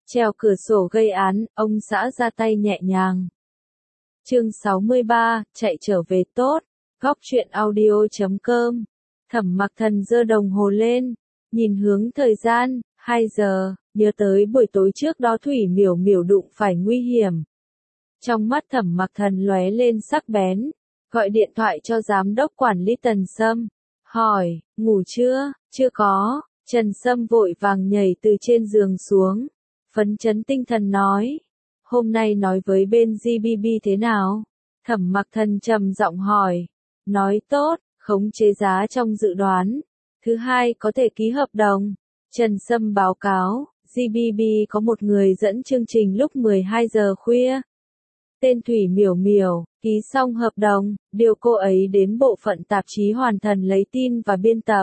Trèo cửa sổ gây án, ông xã ra tay nhẹ nhàng. Chương 63, chạy trở về tốt. Góc truyện audio.com. Thẩm Mặc Thần giơ đồng hồ lên, nhìn hướng thời gian, 2 giờ, nhớ tới buổi tối trước đó Thủy Miểu Miểu đụng phải nguy hiểm. Trong mắt Thẩm Mặc Thần lóe lên sắc bén, gọi điện thoại cho giám đốc quản lý Tần Sâm, hỏi, ngủ chưa? Chưa có. Trần Sâm vội vàng nhảy từ trên giường xuống, phấn chấn tinh thần nói, hôm nay nói với bên GBB thế nào? Thẩm Mặc Thần trầm giọng hỏi, nói tốt, khống chế giá trong dự đoán. Thứ hai có thể ký hợp đồng. Trần Sâm báo cáo, GBB có một người dẫn chương trình lúc 12 giờ khuya. Tên Thủy Miểu Miểu, ký xong hợp đồng, điều cô ấy đến bộ phận tạp chí Hoàn Thần lấy tin và biên tập.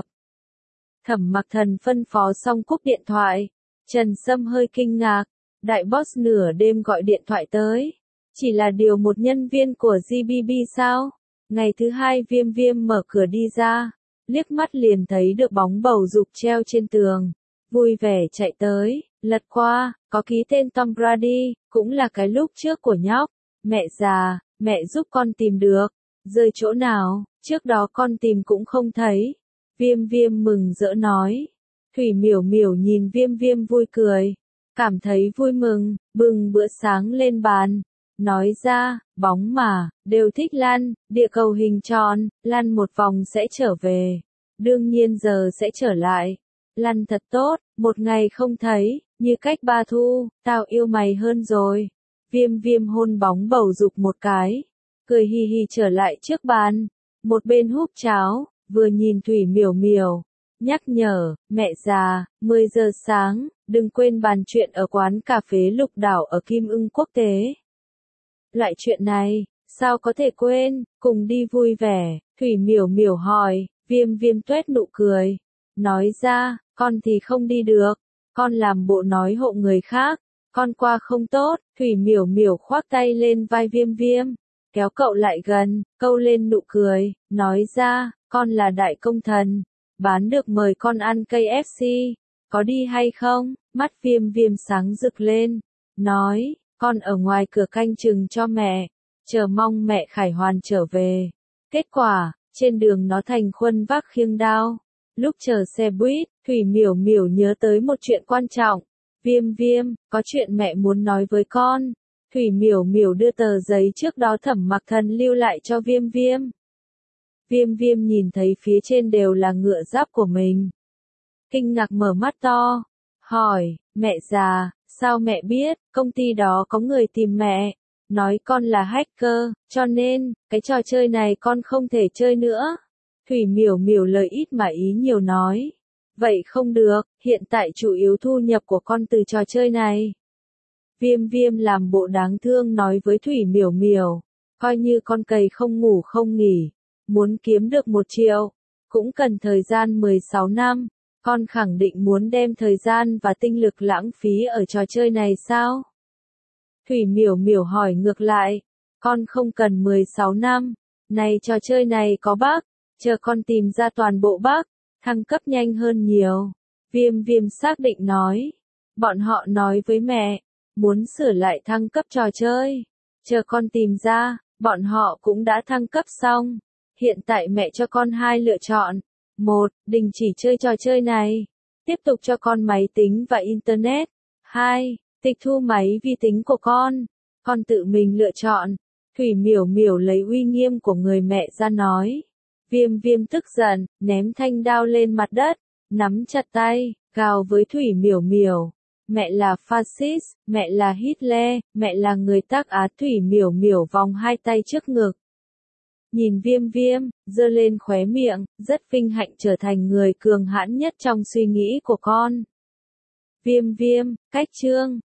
Thẩm Mặc Thần phân phó xong cúp điện thoại. Trần Sâm hơi kinh ngạc, đại boss nửa đêm gọi điện thoại tới. Chỉ là điều một nhân viên của GBB sao? Ngày thứ hai Viêm Viêm mở cửa đi ra, liếc mắt liền thấy được bóng bầu dục treo trên tường. Vui vẻ chạy tới, lật qua, có ký tên Tom Brady, cũng là cái lúc trước của nhóc. Mẹ già, mẹ giúp con tìm được. Rơi chỗ nào, trước đó con tìm cũng không thấy. Viêm Viêm mừng rỡ nói. Thủy Miểu Miểu nhìn Viêm Viêm vui cười, cảm thấy vui mừng, bưng bữa sáng lên bàn. Nói ra, bóng mà, đều thích lăn, địa cầu hình tròn, lăn một vòng sẽ trở về. Đương nhiên giờ sẽ trở lại. Lăn thật tốt, một ngày không thấy, như cách 3 thu, tao yêu mày hơn rồi. Viêm Viêm hôn bóng bầu dục một cái, cười hì hì trở lại trước bàn, một bên húp cháo, vừa nhìn Thủy Miểu Miểu, nhắc nhở, mẹ già, 10 giờ sáng, đừng quên bàn chuyện ở quán cà phê Lục Đảo ở Kim Ưng Quốc tế. Loại chuyện này, sao có thể quên, cùng đi vui vẻ. Thủy Miểu Miểu hỏi, Viêm Viêm tuét nụ cười, nói ra, con thì không đi được, con làm bộ nói hộ người khác, con qua không tốt. Thủy Miểu Miểu khoác tay lên vai Viêm Viêm, kéo cậu lại gần, câu lên nụ cười, nói ra, con là đại công thần, bán được mời con ăn KFC, có đi hay không? Mắt Viêm Viêm sáng rực lên, nói, con ở ngoài cửa canh chừng cho mẹ, chờ mong mẹ khải hoàn trở về. Kết quả, trên đường nó thành khuân vác khiêng đao. Lúc chờ xe buýt, Thủy Miểu Miểu nhớ tới một chuyện quan trọng. Viêm Viêm, có chuyện mẹ muốn nói với con. Thủy Miểu Miểu đưa tờ giấy trước đó Thẩm Mặc Thần lưu lại cho Viêm Viêm. Viêm Viêm nhìn thấy phía trên đều là ngựa giáp của mình. Kinh ngạc mở mắt to, hỏi, mẹ già, sao mẹ biết, công ty đó có người tìm mẹ, nói con là hacker, cho nên, cái trò chơi này con không thể chơi nữa. Thủy Miểu Miểu lời ít mà ý nhiều nói, vậy không được, hiện tại chủ yếu thu nhập của con từ trò chơi này. Viêm Viêm làm bộ đáng thương nói với Thủy Miểu Miểu, coi như con cày không ngủ không nghỉ, muốn kiếm được 1 triệu, cũng cần thời gian 16 năm, con khẳng định muốn đem thời gian và tinh lực lãng phí ở trò chơi này sao? Thủy Miểu Miểu hỏi ngược lại, con không cần 16 năm, này trò chơi này có bug, chờ con tìm ra toàn bộ bug, thăng cấp nhanh hơn nhiều. Viêm Viêm xác định nói, bọn họ nói với mẹ, muốn sửa lại thăng cấp trò chơi, chờ con tìm ra, bọn họ cũng đã thăng cấp xong. Hiện tại mẹ cho con 2 lựa chọn. 1. Đình chỉ chơi trò chơi này. Tiếp tục cho con máy tính và Internet. 2. Tịch thu máy vi tính của con. Con tự mình lựa chọn. Thủy Miểu Miểu lấy uy nghiêm của người mẹ ra nói. Viêm Viêm tức giận, ném thanh đao lên mặt đất, nắm chặt tay, gào với Thủy Miểu Miểu. Mẹ là fascist, mẹ là Hitler, mẹ là người tác Á. Thủy Miểu Miểu vòng 2 tay trước ngực. Nhìn Viêm Viêm, giơ lên khóe miệng, rất vinh hạnh trở thành người cường hãn nhất trong suy nghĩ của con. Viêm Viêm, cách chương.